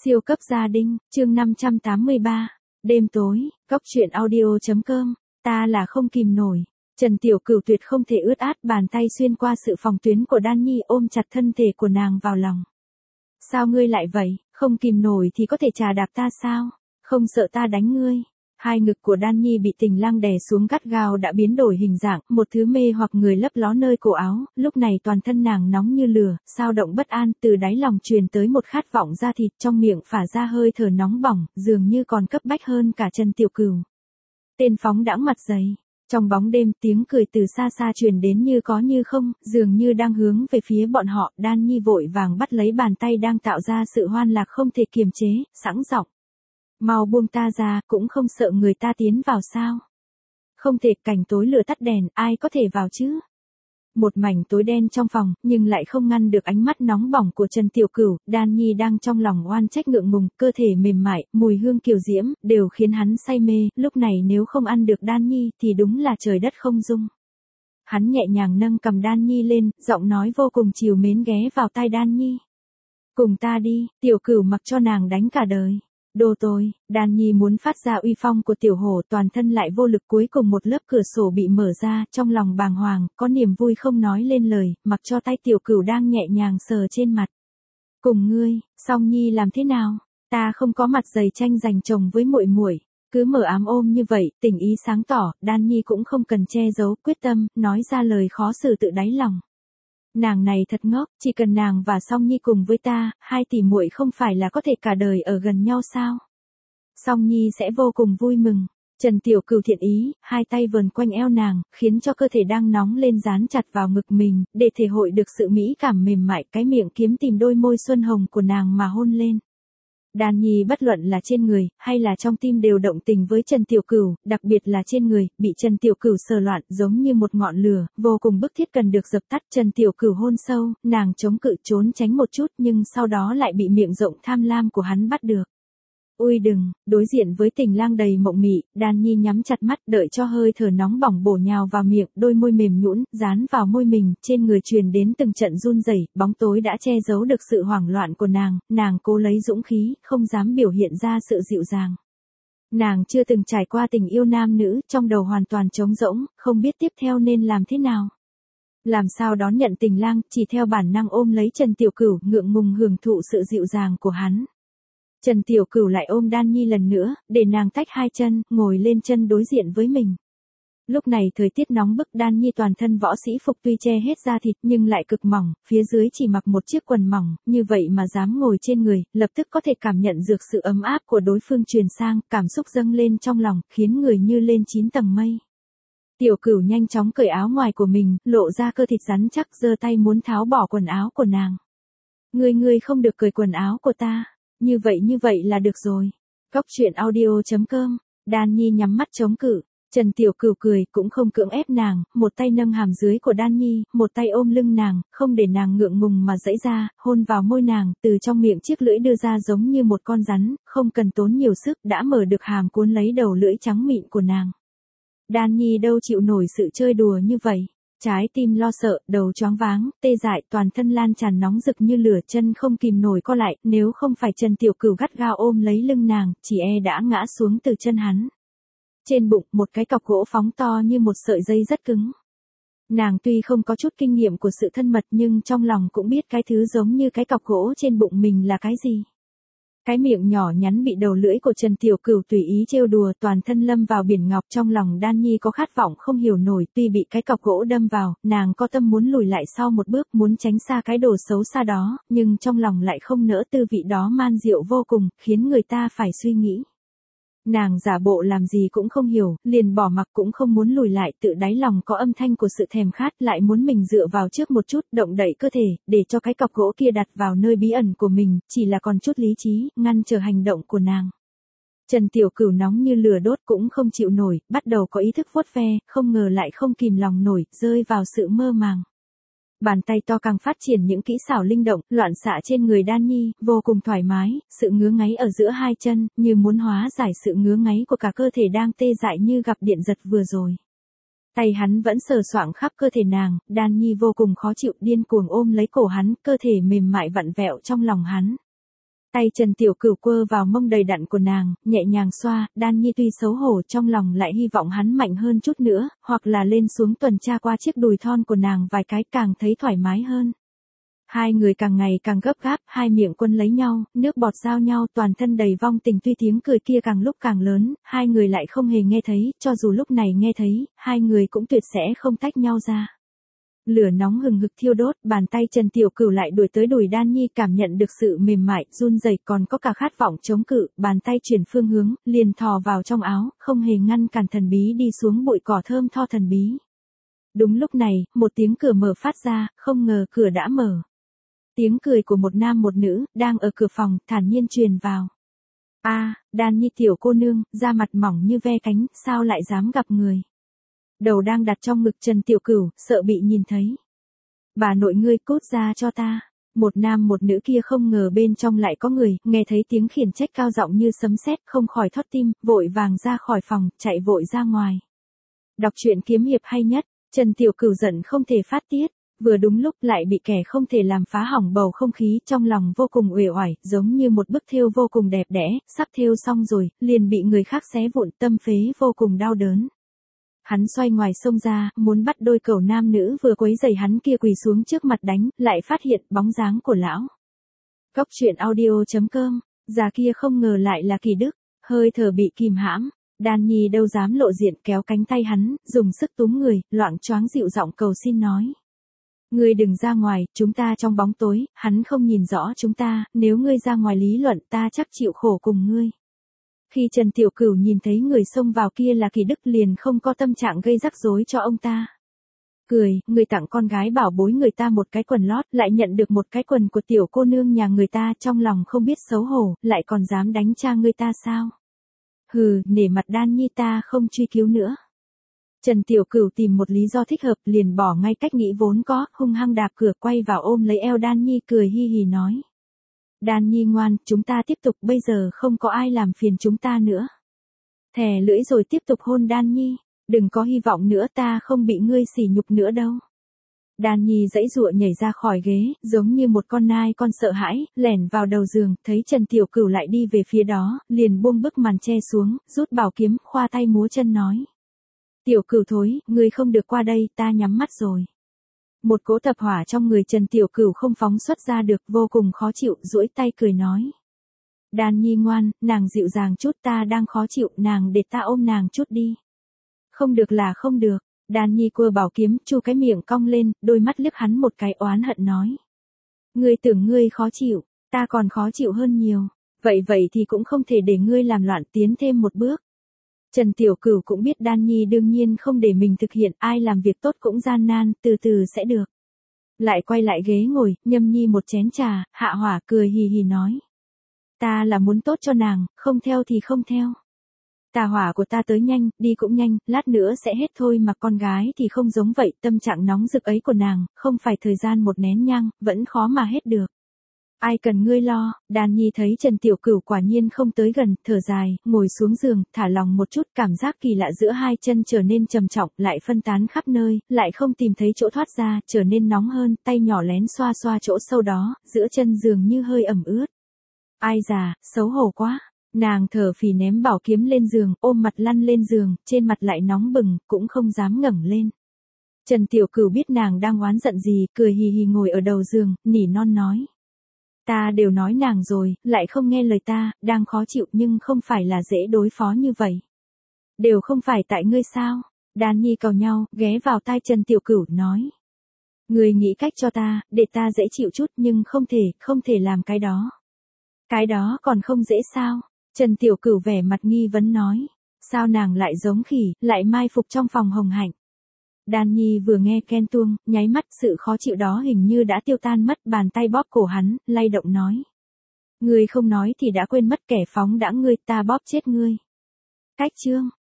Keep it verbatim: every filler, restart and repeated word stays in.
Siêu cấp gia đình, chương năm trăm tám mươi ba. Đêm tối, góc truyện audio.com, ta là không kìm nổi. Trần Tiểu Cửu tuyệt không thể ướt át, bàn tay xuyên qua sự phòng tuyến của Đan Nhi ôm chặt thân thể của nàng vào lòng. Sao ngươi lại vậy, không kìm nổi thì có thể trà đạp ta sao? Không sợ ta đánh ngươi? Hai ngực của Đan Nhi bị Tình Lang đè xuống gắt gao đã biến đổi hình dạng, một thứ mê hoặc người lấp ló nơi cổ áo, lúc này toàn thân nàng nóng như lửa, sao động bất an, từ đáy lòng truyền tới một khát vọng da thịt, trong miệng phả ra hơi thở nóng bỏng, dường như còn cấp bách hơn cả Trần Tiểu Cửu. Tên phóng đãng mặt dày. Trong bóng đêm, tiếng cười từ xa xa truyền đến như có như không, dường như đang hướng về phía bọn họ. Đan Nhi vội vàng bắt lấy bàn tay đang tạo ra sự hoan lạc không thể kiềm chế, sẵn giọng. Mau buông ta ra, cũng không sợ người ta tiến vào sao? Không thể, cảnh tối lửa tắt đèn, ai có thể vào chứ? Một mảnh tối đen trong phòng, nhưng lại không ngăn được ánh mắt nóng bỏng của Trần Tiểu Cửu. Đan Nhi đang trong lòng oan trách ngượng ngùng, cơ thể mềm mại, mùi hương kiều diễm, đều khiến hắn say mê. Lúc này nếu không ăn được Đan Nhi thì đúng là trời đất không dung. Hắn nhẹ nhàng nâng cầm Đan Nhi lên, giọng nói vô cùng trìu mến ghé vào tai Đan Nhi. Cùng ta đi, Tiểu Cửu mặc cho nàng đánh cả đời. Đồ tôi, Đan Nhi muốn phát ra uy phong của tiểu hổ, toàn thân lại vô lực, cuối cùng một lớp cửa sổ bị mở ra, trong lòng bàng hoàng, có niềm vui không nói lên lời, mặc cho tay Tiểu Cửu đang nhẹ nhàng sờ trên mặt. Cùng ngươi, Song Nhi làm thế nào? Ta không có mặt dày tranh giành chồng với muội muội, cứ mở ám ôm như vậy, tình ý sáng tỏ, Đan Nhi cũng không cần che giấu, quyết tâm, nói ra lời khó xử tự đáy lòng. Nàng này thật ngốc, chỉ cần nàng và Song Nhi cùng với ta, hai tỷ muội không phải là có thể cả đời ở gần nhau sao? Song Nhi sẽ vô cùng vui mừng. Trần Tiểu Cửu thiện ý, hai tay vờn quanh eo nàng, khiến cho cơ thể đang nóng lên dán chặt vào ngực mình, để thể hội được sự mỹ cảm mềm mại, cái miệng kiếm tìm đôi môi xuân hồng của nàng mà hôn lên. Đan Nhi bất luận là trên người, hay là trong tim đều động tình với Trần Tiểu Cửu, đặc biệt là trên người, bị Trần Tiểu Cửu sờ loạn, giống như một ngọn lửa, vô cùng bức thiết cần được dập tắt. Trần Tiểu Cửu hôn sâu, nàng chống cự trốn tránh một chút, nhưng sau đó lại bị miệng rộng tham lam của hắn bắt được. Ui đừng, đối diện với Tình Lang đầy mộng mị, Đan Nhi nhắm chặt mắt, đợi cho hơi thở nóng bỏng bổ nhào vào miệng, đôi môi mềm nhũn dán vào môi mình, trên người truyền đến từng trận run rẩy, bóng tối đã che giấu được sự hoảng loạn của nàng, nàng cố lấy dũng khí, không dám biểu hiện ra sự dịu dàng. Nàng chưa từng trải qua tình yêu nam nữ, trong đầu hoàn toàn trống rỗng, không biết tiếp theo nên làm thế nào. Làm sao đón nhận Tình Lang, chỉ theo bản năng ôm lấy Trần Tiểu Cửu, ngượng ngùng hưởng thụ sự dịu dàng của hắn. Trần Tiểu Cửu lại ôm Đan Nhi lần nữa, để nàng tách hai chân, ngồi lên chân đối diện với mình. Lúc này thời tiết nóng bức, Đan Nhi toàn thân võ sĩ phục tuy che hết da thịt nhưng lại cực mỏng, phía dưới chỉ mặc một chiếc quần mỏng, như vậy mà dám ngồi trên người, lập tức có thể cảm nhận được sự ấm áp của đối phương truyền sang, cảm xúc dâng lên trong lòng, khiến người như lên chín tầng mây. Tiểu Cửu nhanh chóng cởi áo ngoài của mình, lộ ra cơ thịt rắn chắc, giơ tay muốn tháo bỏ quần áo của nàng. Ngươi ngươi không được cởi quần áo của ta. Như vậy như vậy là được rồi. Góc truyện audio.com, Đan Nhi nhắm mắt chống cự. Trần Tiểu Cửu cười, cũng không cưỡng ép nàng, một tay nâng hàm dưới của Đan Nhi, một tay ôm lưng nàng, không để nàng ngượng ngùng mà giãy ra, hôn vào môi nàng, từ trong miệng chiếc lưỡi đưa ra giống như một con rắn, không cần tốn nhiều sức, đã mở được hàm cuốn lấy đầu lưỡi trắng mịn của nàng. Đan Nhi đâu chịu nổi sự chơi đùa như vậy. Trái tim lo sợ, đầu choáng váng, tê dại, toàn thân lan tràn nóng rực như lửa, chân không kìm nổi co lại, nếu không phải Trần Tiểu Cửu gắt gao ôm lấy lưng nàng, chỉ e đã ngã xuống từ chân hắn. Trên bụng, một cái cọc gỗ phóng to như một sợi dây rất cứng. Nàng tuy không có chút kinh nghiệm của sự thân mật nhưng trong lòng cũng biết cái thứ giống như cái cọc gỗ trên bụng mình là cái gì. Cái miệng nhỏ nhắn bị đầu lưỡi của Trần Tiểu Cửu tùy ý trêu đùa, toàn thân lâm vào biển ngọc, trong lòng Đan Nhi có khát vọng không hiểu nổi, tuy bị cái cọc gỗ đâm vào, nàng có tâm muốn lùi lại sau một bước, muốn tránh xa cái đồ xấu xa đó, nhưng trong lòng lại không nỡ tư vị đó man diệu vô cùng, khiến người ta phải suy nghĩ. Nàng giả bộ làm gì cũng không hiểu, liền bỏ mặc cũng không muốn lùi lại, tự đáy lòng có âm thanh của sự thèm khát, lại muốn mình dựa vào trước một chút, động đậy cơ thể, để cho cái cọc gỗ kia đặt vào nơi bí ẩn của mình, chỉ là còn chút lý trí, ngăn trở hành động của nàng. Trần Tiểu Cửu nóng như lửa đốt cũng không chịu nổi, bắt đầu có ý thức vuốt ve, không ngờ lại không kìm lòng nổi, rơi vào sự mơ màng. Bàn tay to càng phát triển những kỹ xảo linh động, loạn xạ trên người Đan Nhi, vô cùng thoải mái, sự ngứa ngáy ở giữa hai chân, như muốn hóa giải sự ngứa ngáy của cả cơ thể đang tê dại như gặp điện giật vừa rồi. Tay hắn vẫn sờ soạng khắp cơ thể nàng, Đan Nhi vô cùng khó chịu, điên cuồng ôm lấy cổ hắn, cơ thể mềm mại vặn vẹo trong lòng hắn. Tay Trần Tiểu Cửu quơ vào mông đầy đặn của nàng, nhẹ nhàng xoa, Đan Nhi tuy xấu hổ trong lòng lại hy vọng hắn mạnh hơn chút nữa, hoặc là lên xuống tuần tra qua chiếc đùi thon của nàng vài cái càng thấy thoải mái hơn. Hai người càng ngày càng gấp gáp, hai miệng quân lấy nhau, nước bọt giao nhau, toàn thân đầy vong tình, tuy tiếng cười kia càng lúc càng lớn, hai người lại không hề nghe thấy, cho dù lúc này nghe thấy, hai người cũng tuyệt sẽ không tách nhau ra. Lửa nóng hừng hực thiêu đốt, bàn tay Trần Tiểu Cửu lại đuổi tới đùi Đan Nhi, cảm nhận được sự mềm mại, run rẩy, còn có cả khát vọng chống cự, bàn tay chuyển phương hướng, liền thò vào trong áo, không hề ngăn cản, thần bí đi xuống bụi cỏ thơm tho thần bí. Đúng lúc này, một tiếng cửa mở phát ra, không ngờ cửa đã mở. Tiếng cười của một nam một nữ, đang ở cửa phòng, thản nhiên truyền vào. A, à, Đan Nhi tiểu cô nương, da mặt mỏng như ve cánh, sao lại dám gặp người? Đầu đang đặt trong ngực Trần Tiểu Cửu, sợ bị nhìn thấy. Bà nội ngươi cút ra cho ta. Một nam một nữ kia không ngờ bên trong lại có người, nghe thấy tiếng khiển trách cao giọng như sấm sét, không khỏi thót tim, vội vàng ra khỏi phòng, chạy vội ra ngoài. Đọc truyện kiếm hiệp hay nhất, Trần Tiểu Cửu giận không thể phát tiết, vừa đúng lúc lại bị kẻ không thể làm phá hỏng bầu không khí, trong lòng vô cùng uể oải, giống như một bức thêu vô cùng đẹp đẽ, sắp thêu xong rồi, liền bị người khác xé vụn, tâm phế vô cùng đau đớn. Hắn xoay ngoài xông ra, muốn bắt đôi cẩu nam nữ vừa quấy rầy hắn kia quỳ xuống trước mặt đánh, lại phát hiện bóng dáng của lão. Cốc truyện audio chấm com, già kia không ngờ lại là Kỳ Đức, hơi thở bị kìm hãm, Đan Nhi đâu dám lộ diện, kéo cánh tay hắn, dùng sức túm người, loạng choáng dịu giọng cầu xin nói. Ngươi đừng ra ngoài, chúng ta trong bóng tối, hắn không nhìn rõ chúng ta, nếu ngươi ra ngoài lý luận ta chắc chịu khổ cùng ngươi. Khi Trần Tiểu Cửu nhìn thấy người xông vào kia là Kỳ Đức liền không có tâm trạng gây rắc rối cho ông ta. Cười, người tặng con gái bảo bối người ta một cái quần lót, lại nhận được một cái quần của tiểu cô nương nhà người ta, trong lòng không biết xấu hổ, lại còn dám đánh cha người ta sao? Hừ, nể mặt Đan Nhi ta không truy cứu nữa. Trần Tiểu Cửu tìm một lý do thích hợp liền bỏ ngay cách nghĩ vốn có, hung hăng đạp cửa quay vào ôm lấy eo Đan Nhi, cười hi hi nói. Đan Nhi ngoan, chúng ta tiếp tục, bây giờ không có ai làm phiền chúng ta nữa. Thè lưỡi rồi tiếp tục hôn Đan Nhi, đừng có hy vọng nữa, ta không bị ngươi sỉ nhục nữa đâu. Đan Nhi giãy giụa nhảy ra khỏi ghế, giống như một con nai con sợ hãi, lẻn vào đầu giường, thấy Trần Tiểu Cửu lại đi về phía đó, liền buông bức màn che xuống, rút bảo kiếm, khoa tay múa chân nói. Tiểu Cửu thối, ngươi không được qua đây, ta nhắm mắt rồi. Một cỗ tập hỏa trong người Trần Tiểu Cửu không phóng xuất ra được, vô cùng khó chịu, duỗi tay cười nói. Đan Nhi ngoan, nàng dịu dàng chút, ta đang khó chịu, nàng để ta ôm nàng chút đi. Không được là không được, Đan Nhi quơ bảo kiếm, chu cái miệng cong lên, đôi mắt liếc hắn một cái oán hận nói. Ngươi tưởng ngươi khó chịu, ta còn khó chịu hơn nhiều, vậy vậy thì cũng không thể để ngươi làm loạn tiến thêm một bước. Trần Tiểu Cửu cũng biết Đan Nhi đương nhiên không để mình thực hiện, ai làm việc tốt cũng gian nan, từ từ sẽ được. Lại quay lại ghế ngồi, nhâm nhi một chén trà, hạ hỏa cười hì hì nói. Ta là muốn tốt cho nàng, không theo thì không theo. Tà hỏa của ta tới nhanh, đi cũng nhanh, lát nữa sẽ hết thôi, mà con gái thì không giống vậy, tâm trạng nóng rực ấy của nàng, không phải thời gian một nén nhang, vẫn khó mà hết được. Ai cần ngươi lo, Đan Nhi thấy Trần Tiểu Cửu quả nhiên không tới gần, thở dài, ngồi xuống giường, thả lòng một chút, cảm giác kỳ lạ giữa hai chân trở nên trầm trọng, lại phân tán khắp nơi, lại không tìm thấy chỗ thoát ra, trở nên nóng hơn, tay nhỏ lén xoa xoa chỗ sâu đó, giữa chân giường như hơi ẩm ướt. Ai già, xấu hổ quá. Nàng thở phì ném bảo kiếm lên giường, ôm mặt lăn lên giường, trên mặt lại nóng bừng, cũng không dám ngẩng lên. Trần Tiểu Cửu biết nàng đang oán giận gì, cười hì hì ngồi ở đầu giường, nỉ non nói. Ta đều nói nàng rồi, lại không nghe lời ta, đang khó chịu nhưng không phải là dễ đối phó như vậy. Đều không phải tại ngươi sao? Đan Nhi cầu nhau, ghé vào tai Trần Tiểu Cửu nói. Ngươi nghĩ cách cho ta, để ta dễ chịu chút nhưng không thể, không thể làm cái đó. Cái đó còn không dễ sao? Trần Tiểu Cửu vẻ mặt nghi vấn nói. Sao nàng lại giống khỉ, lại mai phục trong phòng hồng hạnh? Đan Nhi vừa nghe Ken tuông, nháy mắt, sự khó chịu đó hình như đã tiêu tan mất, bàn tay bóp cổ hắn, lay động nói. Ngươi không nói thì đã quên mất, kẻ phóng đãng ngươi, ta bóp chết ngươi. Cách chương.